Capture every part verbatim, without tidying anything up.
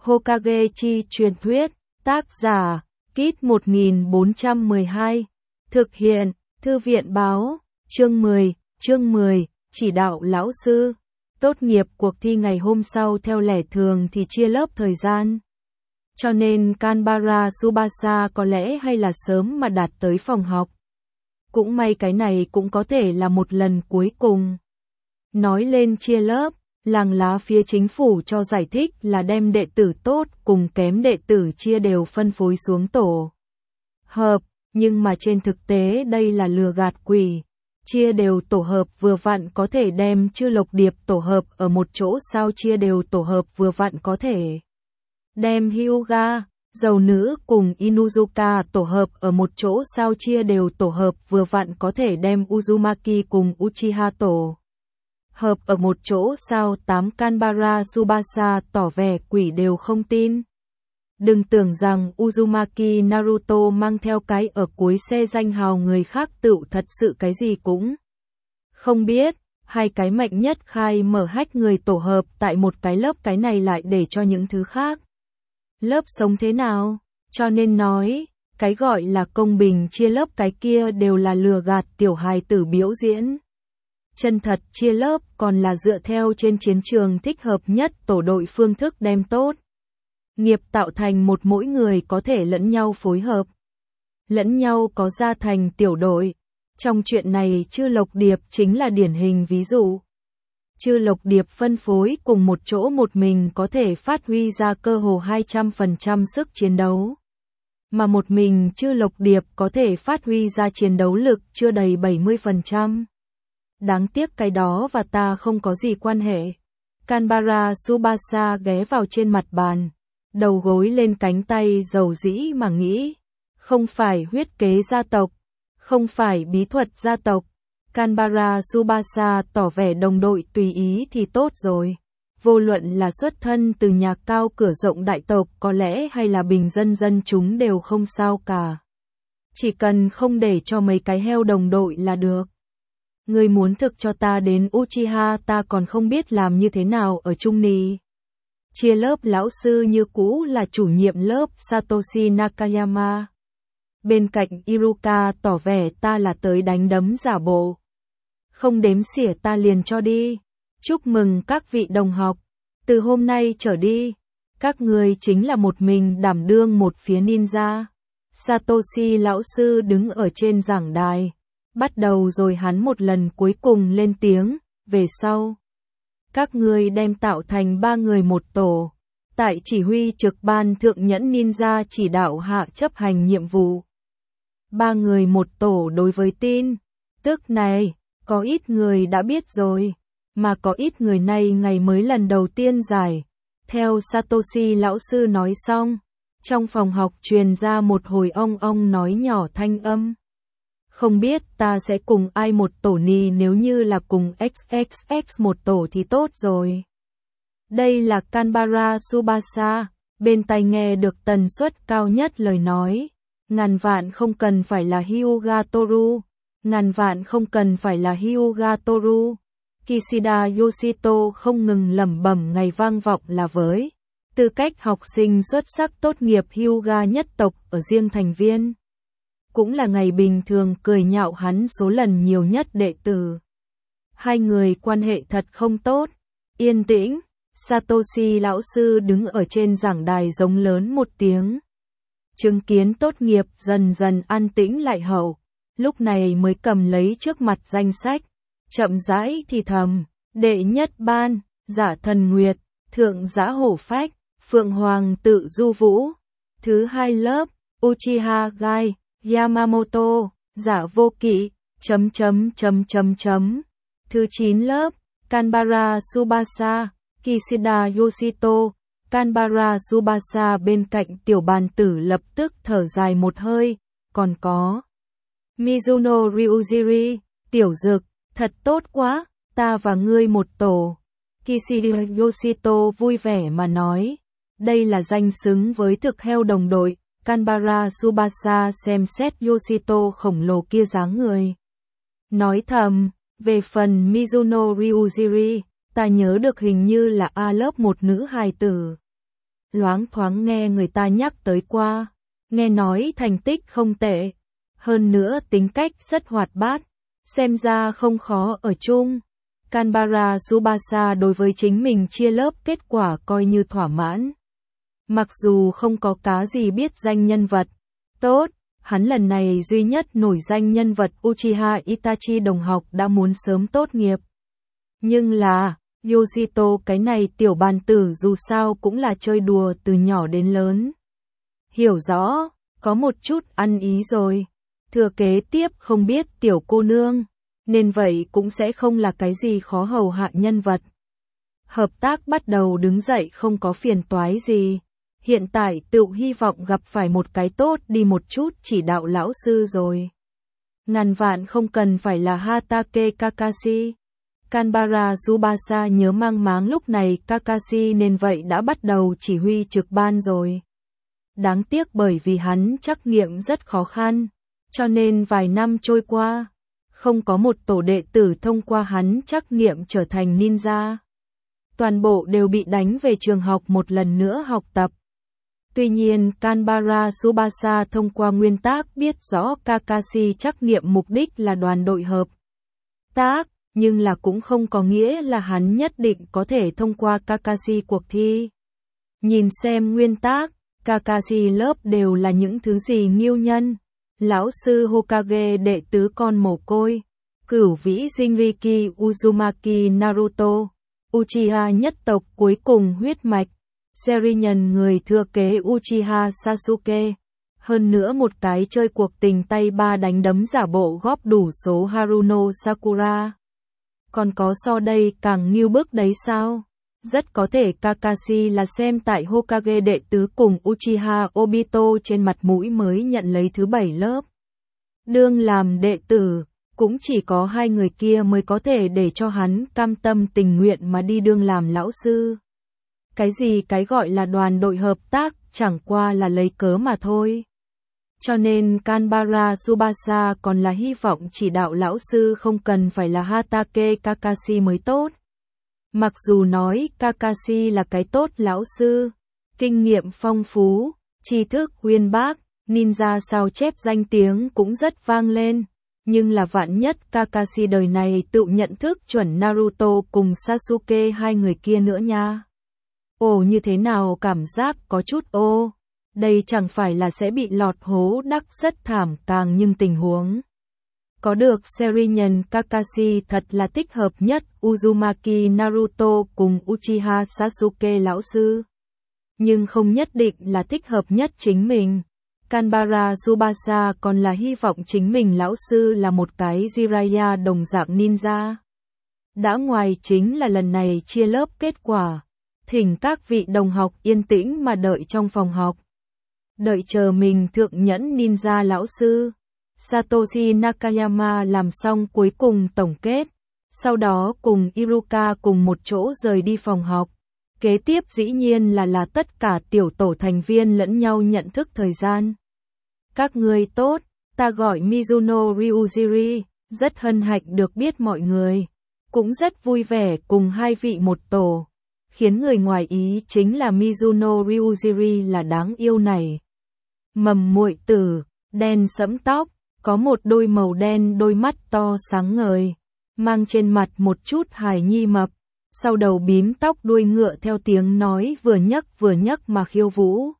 Hokage chi truyền thuyết, tác giả, Kit một nghìn bốn trăm mười hai, thực hiện, Thư viện báo, chương mười, chương mười, chỉ đạo lão sư. Tốt nghiệp cuộc thi ngày hôm sau theo lẽ thường thì chia lớp thời gian. Cho nên Kanbara Tsubasa có lẽ hay là sớm mà đạt tới phòng học. Cũng may cái này cũng có thể là một lần cuối cùng. Nói lên chia lớp, làng lá phía chính phủ cho giải thích là đem đệ tử tốt cùng kém đệ tử chia đều phân phối xuống tổ hợp, nhưng mà trên thực tế đây là lừa gạt quỷ. Chia đều tổ hợp vừa vặn có thể đem Chư Lộc Điệp tổ hợp ở một chỗ, sao chia đều tổ hợp vừa vặn có thể đem Hyuga, dầu nữ cùng Inuzuka tổ hợp ở một chỗ, sao chia đều tổ hợp vừa vặn có thể đem Uzumaki cùng Uchiha tổ hợp ở một chỗ, sao tám Kanbara Tsubasa tỏ vẻ quỷ đều không tin. Đừng tưởng rằng Uzumaki Naruto mang theo cái ở cuối xe danh hào người khác tựu thật sự cái gì cũng không biết. Hai cái mạnh nhất khai mở hách người tổ hợp tại một cái lớp, cái này lại để cho những thứ khác lớp sống thế nào. Cho nên nói, cái gọi là công bình chia lớp cái kia đều là lừa gạt tiểu hài tử biểu diễn. Chân thật chia lớp còn là dựa theo trên chiến trường thích hợp nhất tổ đội phương thức đem tốt nghiệp tạo thành một mỗi người có thể lẫn nhau phối hợp, lẫn nhau có ra thành tiểu đội. Trong chuyện này Chư Lộc Điệp chính là điển hình ví dụ. Chư Lộc Điệp phân phối cùng một chỗ một mình có thể phát huy ra cơ hồ hai trăm phần trăm sức chiến đấu. Mà một mình Chư Lộc Điệp có thể phát huy ra chiến đấu lực chưa đầy bảy mươi phần trăm. Đáng tiếc cái đó và ta không có gì quan hệ. Kanbara Tsubasa ghé vào trên mặt bàn, đầu gối lên cánh tay dầu dĩ mà nghĩ. Không phải huyết kế gia tộc, không phải bí thuật gia tộc. Kanbara Tsubasa tỏ vẻ đồng đội tùy ý thì tốt rồi. Vô luận là xuất thân từ nhà cao cửa rộng đại tộc có lẽ hay là bình dân dân chúng đều không sao cả. Chỉ cần không để cho mấy cái heo đồng đội là được. Người muốn thực cho ta đến Uchiha, ta còn không biết làm như thế nào ở chung nì. Chia lớp lão sư như cũ là chủ nhiệm lớp Satoshi Nakayama. Bên cạnh Iruka tỏ vẻ ta là tới đánh đấm giả bộ. Không đếm xỉa ta liền cho đi. Chúc mừng các vị đồng học. Từ hôm nay trở đi, các người chính là một mình đảm đương một phía ninja. Satoshi lão sư đứng ở trên giảng đài. Bắt đầu rồi hắn một lần cuối cùng lên tiếng, về sau. Các người đem tạo thành ba người một tổ. Tại chỉ huy trực ban thượng nhẫn ninja chỉ đạo hạ chấp hành nhiệm vụ. Ba người một tổ đối với tin tức này, có ít người đã biết rồi, mà có ít người này ngày mới lần đầu tiên giải. Theo Satoshi lão sư nói xong, trong phòng học truyền ra một hồi ong ong nói nhỏ thanh âm. Không biết ta sẽ cùng ai một tổ nì, nếu như là cùng ích ích ích một tổ thì tốt rồi. Đây là Kanbara Tsubasa, bên tai nghe được tần suất cao nhất lời nói. Ngàn vạn không cần phải là Hyuga Toru. Ngàn vạn không cần phải là Hyuga Toru. Kishida Yoshito không ngừng lẩm bẩm ngày vang vọng là với tư cách học sinh xuất sắc tốt nghiệp Hyuga nhất tộc ở riêng thành viên. Cũng là ngày bình thường cười nhạo hắn số lần nhiều nhất đệ tử. Hai người quan hệ thật không tốt. Yên tĩnh, Satoshi lão sư đứng ở trên giảng đài giống lớn một tiếng. Chứng kiến tốt nghiệp dần dần an tĩnh lại hậu, lúc này mới cầm lấy trước mặt danh sách, chậm rãi thì thầm, đệ nhất ban, Giả Thần Nguyệt, thượng Giã Hổ Phách, Phượng Hoàng Tự Du Vũ, thứ hai lớp, Uchiha Gai, Yamamoto, Giả Vô Kỵ, chấm chấm chấm chấm chấm, thứ chín lớp, Kanbara Tsubasa, Kishida Yoshito. Kanbara Tsubasa bên cạnh tiểu bàn tử lập tức thở dài một hơi, còn có Mizuno Ryujiri, tiểu dực, thật tốt quá, ta và ngươi một tổ. Kishida Yoshito vui vẻ mà nói, đây là danh xứng với thực heo đồng đội. Kanbara Tsubasa xem xét Yoshito khổng lồ kia dáng người. Nói thầm, về phần Mizuno Ryujiri, ta nhớ được hình như là A lớp một nữ hài tử. loáng thoáng nghe người ta nhắc tới qua, nghe nói thành tích không tệ, hơn nữa tính cách rất hoạt bát, xem ra không khó ở chung. Canberra Tsubasa đối với chính mình chia lớp kết quả coi như thỏa mãn. Mặc dù không có cá gì biết danh nhân vật tốt, hắn lần này duy nhất nổi danh nhân vật Uchiha Itachi đồng học đã muốn sớm tốt nghiệp. Nhưng là, Yoshito cái này tiểu bàn tử dù sao cũng là chơi đùa từ nhỏ đến lớn. Hiểu rõ, có một chút ăn ý rồi. Thừa kế tiếp không biết tiểu cô nương, nên vậy cũng sẽ không là cái gì khó hầu hạ nhân vật. Hợp tác bắt đầu đứng dậy không có phiền toái gì. Hiện tại tự hy vọng gặp phải một cái tốt đi một chút chỉ đạo lão sư rồi. Ngàn vạn không cần phải là Hatake Kakashi. Canberra Tsubasa nhớ mang máng lúc này Kakashi nên vậy đã bắt đầu chỉ huy trực ban rồi. Đáng tiếc bởi vì hắn trắc nghiệm rất khó khăn, cho nên vài năm trôi qua, không có một tổ đệ tử thông qua hắn trắc nghiệm trở thành ninja. Toàn bộ đều bị đánh về trường học một lần nữa học tập. Tuy nhiên Canberra Tsubasa thông qua nguyên tắc biết rõ Kakashi trắc nghiệm mục đích là đoàn đội hợp tác, nhưng là cũng không có nghĩa là hắn nhất định có thể thông qua Kakashi cuộc thi. Nhìn xem nguyên tắc, Kakashi lớp đều là những thứ gì nghiêu nhân, lão sư Hokage đệ tứ con mồ côi, cửu vĩ Jinriki Uzumaki Naruto, Uchiha nhất tộc cuối cùng huyết mạch, Serinhân người thừa kế Uchiha Sasuke, hơn nữa một cái chơi cuộc tình tay ba đánh đấm giả bộ góp đủ số Haruno Sakura. Còn có so đây càng nghiêu bức đấy sao? Rất có thể Kakashi là xem tại Hokage đệ tứ cùng Uchiha Obito trên mặt mũi mới nhận lấy thứ bảy lớp. Đương làm đệ tử, cũng chỉ có hai người kia mới có thể để cho hắn cam tâm tình nguyện mà đi đương làm lão sư. Cái gì cái gọi là đoàn đội hợp tác chẳng qua là lấy cớ mà thôi. Cho nên Canberra Tsubasa còn là hy vọng chỉ đạo lão sư không cần phải là Hatake Kakashi mới tốt. Mặc dù nói Kakashi là cái tốt lão sư, kinh nghiệm phong phú, tri thức uyên bác, ninja sao chép danh tiếng cũng rất vang lên. Nhưng là vạn nhất Kakashi đời này tự nhận thức chuẩn Naruto cùng Sasuke hai người kia nữa nha. Ồ như thế nào cảm giác có chút ô. Đây chẳng phải là sẽ bị lọt hố đắc rất thảm càng nhưng tình huống. Có được Serinhân Kakashi thật là thích hợp nhất Uzumaki Naruto cùng Uchiha Sasuke lão sư. Nhưng không nhất định là thích hợp nhất chính mình. Canberra Tsubasa còn là hy vọng chính mình lão sư là một cái Jiraiya đồng dạng ninja. Đã ngoài chính là lần này chia lớp kết quả. Thỉnh các vị đồng học yên tĩnh mà đợi trong phòng học. Đợi chờ mình thượng nhẫn ninja lão sư. Satoshi Nakayama làm xong cuối cùng tổng kết. Sau đó cùng Iruka cùng một chỗ rời đi phòng học. Kế tiếp dĩ nhiên là là tất cả tiểu tổ thành viên lẫn nhau nhận thức thời gian. Các người tốt, ta gọi Mizuno Ryujiri, rất hân hạnh được biết mọi người. Cũng rất vui vẻ cùng hai vị một tổ. Khiến người ngoài ý chính là Mizuno Ryujiri là đáng yêu này. Mầm muội tử, đen sẫm tóc, có một đôi màu đen đôi mắt to sáng ngời, mang trên mặt một chút hài nhi mập, sau đầu bím tóc đuôi ngựa theo tiếng nói vừa nhấc vừa nhấc mà khiêu vũ.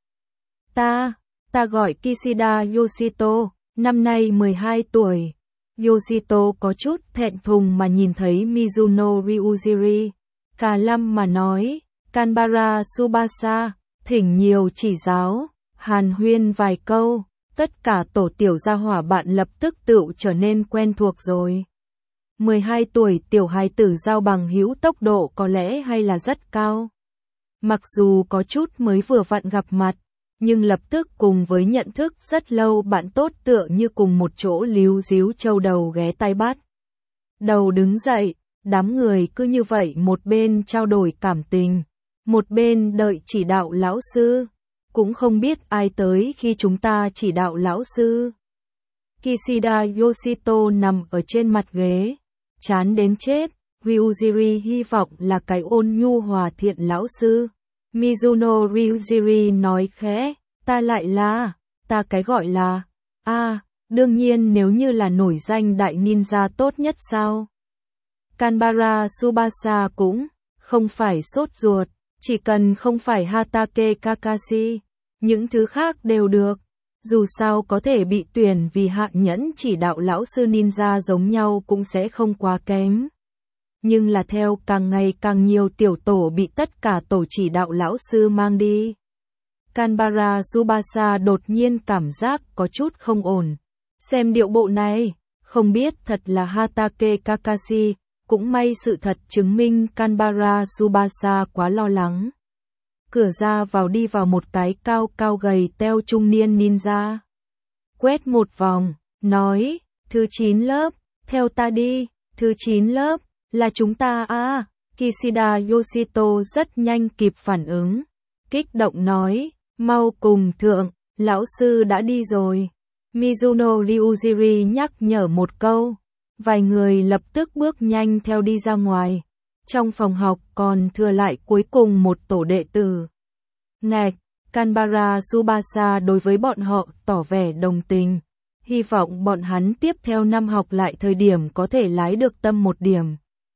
Ta, ta gọi Kishida Yoshito, năm nay mười hai tuổi. Yoshito có chút thẹn thùng mà nhìn thấy Mizuno Ryujiri. Cả lâm mà nói, Canberra Tsubasa, thỉnh nhiều chỉ giáo, hàn huyên vài câu, tất cả tổ tiểu gia hỏa bạn lập tức tự trở nên quen thuộc rồi. mười hai tuổi tiểu hài tử giao bằng hữu tốc độ có lẽ hay là rất cao. Mặc dù có chút mới vừa vặn gặp mặt, nhưng lập tức cùng với nhận thức rất lâu bạn tốt tựa như cùng một chỗ líu díu châu đầu ghé tai bắt. Đầu đứng dậy. Đám người cứ như vậy một bên trao đổi cảm tình, một bên đợi chỉ đạo lão sư, cũng không biết ai tới khi chúng ta chỉ đạo lão sư. Kishida Yoshito nằm ở trên mặt ghế, chán đến chết, Ryujiri hy vọng là cái ôn nhu hòa thiện lão sư, Mizuno Ryujiri nói khẽ, ta lại là, ta cái gọi là, a à, đương nhiên nếu như là nổi danh đại ninja tốt nhất sao. Kanbara Tsubasa cũng không phải sốt ruột, chỉ cần không phải Hatake Kakashi, những thứ khác đều được. Dù sao có thể bị tuyển vì hạ nhẫn chỉ đạo lão sư ninja giống nhau cũng sẽ không quá kém. Nhưng là theo càng ngày càng nhiều tiểu tổ bị tất cả tổ chỉ đạo lão sư mang đi. Kanbara Tsubasa đột nhiên cảm giác có chút không ổn. Xem điệu bộ này, không biết thật là Hatake Kakashi, cũng may sự thật chứng minh Kanbara Tsubasa quá lo lắng. Cửa ra vào đi vào một cái cao cao gầy teo trung niên ninja. Quét một vòng, nói, thứ chín lớp, theo ta đi, thứ chín lớp, là chúng ta à, Kishida Yoshito rất nhanh kịp phản ứng. Kích động nói, mau cùng thượng, lão sư đã đi rồi. Mizuno Ryujiri nhắc nhở một câu, vài người lập tức bước nhanh theo đi ra ngoài. Trong phòng học còn thừa lại cuối cùng một tổ đệ tử. Ngạch, Kanbara Tsubasa đối với bọn họ tỏ vẻ đồng tình, hy vọng bọn hắn tiếp theo năm học lại thời điểm có thể lái được tâm một điểm.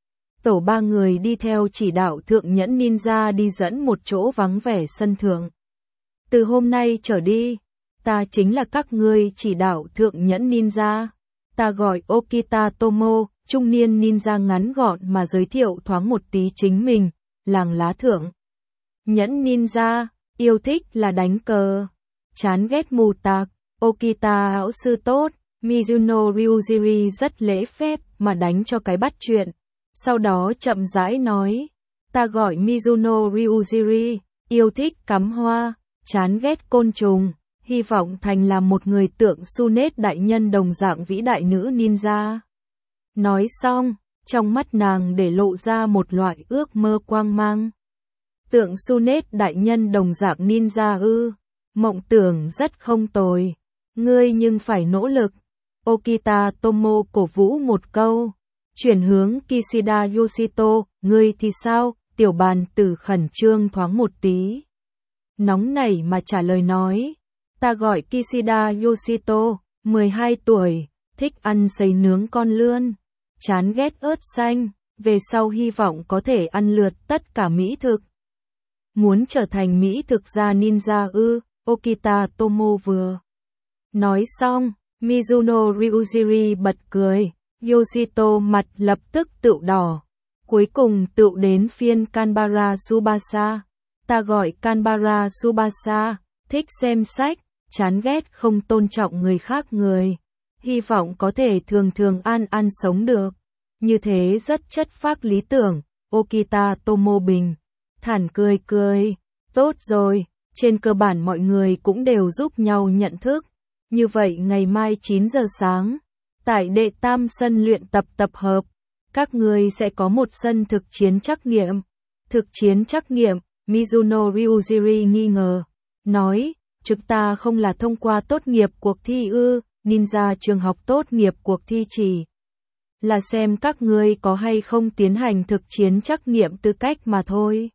Tổ ba người đi theo chỉ đạo thượng nhẫn ninja đi dẫn một chỗ vắng vẻ sân thượng. Từ hôm nay trở đi, ta chính là các ngươi chỉ đạo thượng nhẫn ninja. Ta gọi Okita Tomo, trung niên ninja ngắn gọn mà giới thiệu thoáng một tí chính mình, làng lá thượng. Nhẫn ninja, yêu thích là đánh cờ, chán ghét mù tạc, Okita lão sư tốt, Mizuno Ryujiri rất lễ phép mà đánh cho cái bắt chuyện. Sau đó chậm rãi nói, ta gọi Mizuno Ryujiri, yêu thích cắm hoa, chán ghét côn trùng, hy vọng thành là một người tượng Sunet đại nhân đồng dạng vĩ đại nữ ninja. Nói xong, trong mắt nàng để lộ ra một loại ước mơ quang mang. Tượng Sunet đại nhân đồng dạng ninja ư, mộng tưởng rất không tồi, ngươi nhưng phải nỗ lực. Okita Tomo cổ vũ một câu, chuyển hướng Kishida Yoshito, ngươi thì sao, tiểu bàn tử khẩn trương thoáng một tí. Nóng nảy mà trả lời nói, ta gọi Kishida Yoshito, mười hai tuổi, thích ăn sấy nướng con lươn, chán ghét ớt xanh, về sau hy vọng có thể ăn lượt tất cả mỹ thực. Muốn trở thành mỹ thực gia ninja ư, Okita Tomo vừa nói xong, Mizuno Ryujiri bật cười, Yoshito mặt lập tức tựu đỏ. Cuối cùng tựu đến phiên Kanbara Tsubasa, ta gọi Kanbara Tsubasa, thích xem sách, chán ghét không tôn trọng người khác người, hy vọng có thể thường thường an an sống được. Như thế rất chất phác lý tưởng, Okita Tomo bình thản cười cười, tốt rồi, trên cơ bản mọi người cũng đều giúp nhau nhận thức. Như vậy ngày mai chín giờ sáng, tại đệ tam sân luyện tập tập hợp, các người sẽ có một sân thực chiến trắc nghiệm. Thực chiến trắc nghiệm, Mizuno Ryujiri nghi ngờ, nói, chúng ta không là thông qua tốt nghiệp cuộc thi ư, ninja trường học tốt nghiệp cuộc thi chỉ là xem các ngươi có hay không tiến hành thực chiến trắc nghiệm tư cách mà thôi.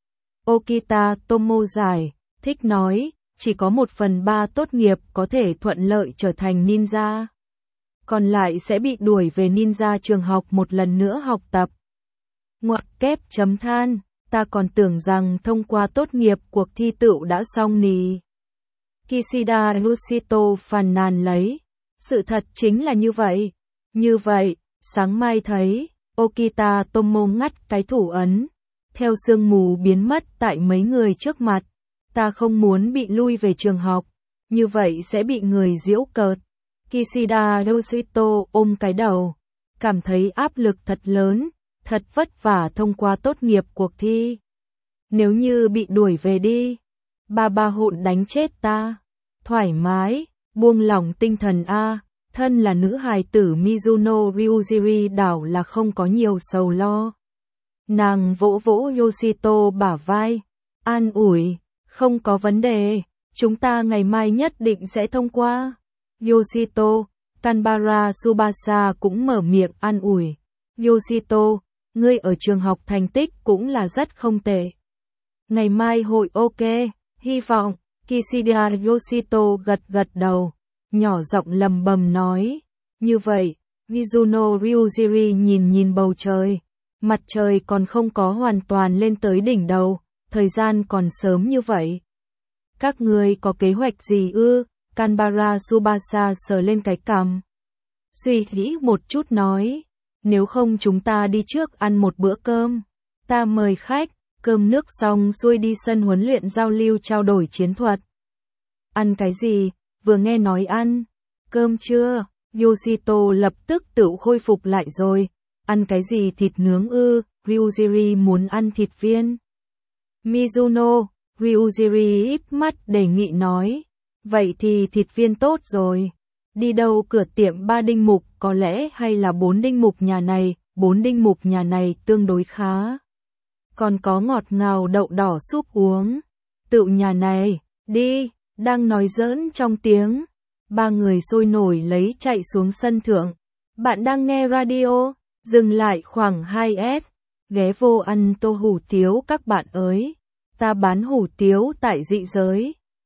Okita Tomo giải thích nói, chỉ có một phần ba tốt nghiệp có thể thuận lợi trở thành ninja. Còn lại sẽ bị đuổi về ninja trường học một lần nữa học tập. Ngoặc kép chấm than, ta còn tưởng rằng thông qua tốt nghiệp cuộc thi tựu đã xong nì. Kishida Yoshito phàn nàn lấy. Sự thật chính là như vậy. Như vậy, sáng mai thấy, Okita Tomo ngắt cái thủ ấn. Theo sương mù biến mất tại mấy người trước mặt. Ta không muốn bị lui về trường học. Như vậy sẽ bị người giễu cợt. Kishida Yoshito ôm cái đầu. Cảm thấy áp lực thật lớn. Thật vất vả thông qua tốt nghiệp cuộc thi. Nếu như bị đuổi về đi. Ba ba hụn đánh chết ta. Thoải mái, buông lỏng tinh thần a. Thân là nữ hài tử Mizuno Ryujiri đảo là không có nhiều sầu lo. Nàng vỗ vỗ Yoshito bả vai. An ủi, không có vấn đề. Chúng ta ngày mai nhất định sẽ thông qua. Yoshito, Kanbara Tsubasa cũng mở miệng an ủi. Yoshito, ngươi ở trường học thành tích cũng là rất không tệ. Ngày mai hội ok, hy vọng. Kishida Yoshito gật gật đầu, nhỏ giọng lầm bầm nói. Như vậy, Mizuno Ryujiri nhìn nhìn bầu trời. Mặt trời còn không có hoàn toàn lên tới đỉnh đầu, thời gian còn sớm như vậy. Các người có kế hoạch gì ư? Kanbara Tsubasa sờ lên cái cằm. Suy nghĩ một chút nói, nếu không chúng ta đi trước ăn một bữa cơm. Ta mời khách, cơm nước xong xuôi đi sân huấn luyện giao lưu trao đổi chiến thuật. Ăn cái gì? Vừa nghe nói ăn. Cơm chưa? Yoshito lập tức tự khôi phục lại rồi. Ăn cái gì thịt nướng ư? Ryujiri muốn ăn thịt viên. Mizuno, Ryujiri híp mắt đề nghị nói. Vậy thì thịt viên tốt rồi. Đi đâu cửa tiệm ba đinh mục có lẽ hay là bốn đinh mục nhà này, bốn đinh mục nhà này tương đối khá. Còn có ngọt ngào đậu đỏ súp uống. Tự nhà này, đi, đang nói giỡn trong tiếng. Ba người sôi nổi lấy chạy xuống sân thượng. Bạn đang nghe radio, dừng lại khoảng hai S. Ghé vô ăn tô hủ tiếu các bạn ơi. Ta bán hủ tiếu tại dị giới.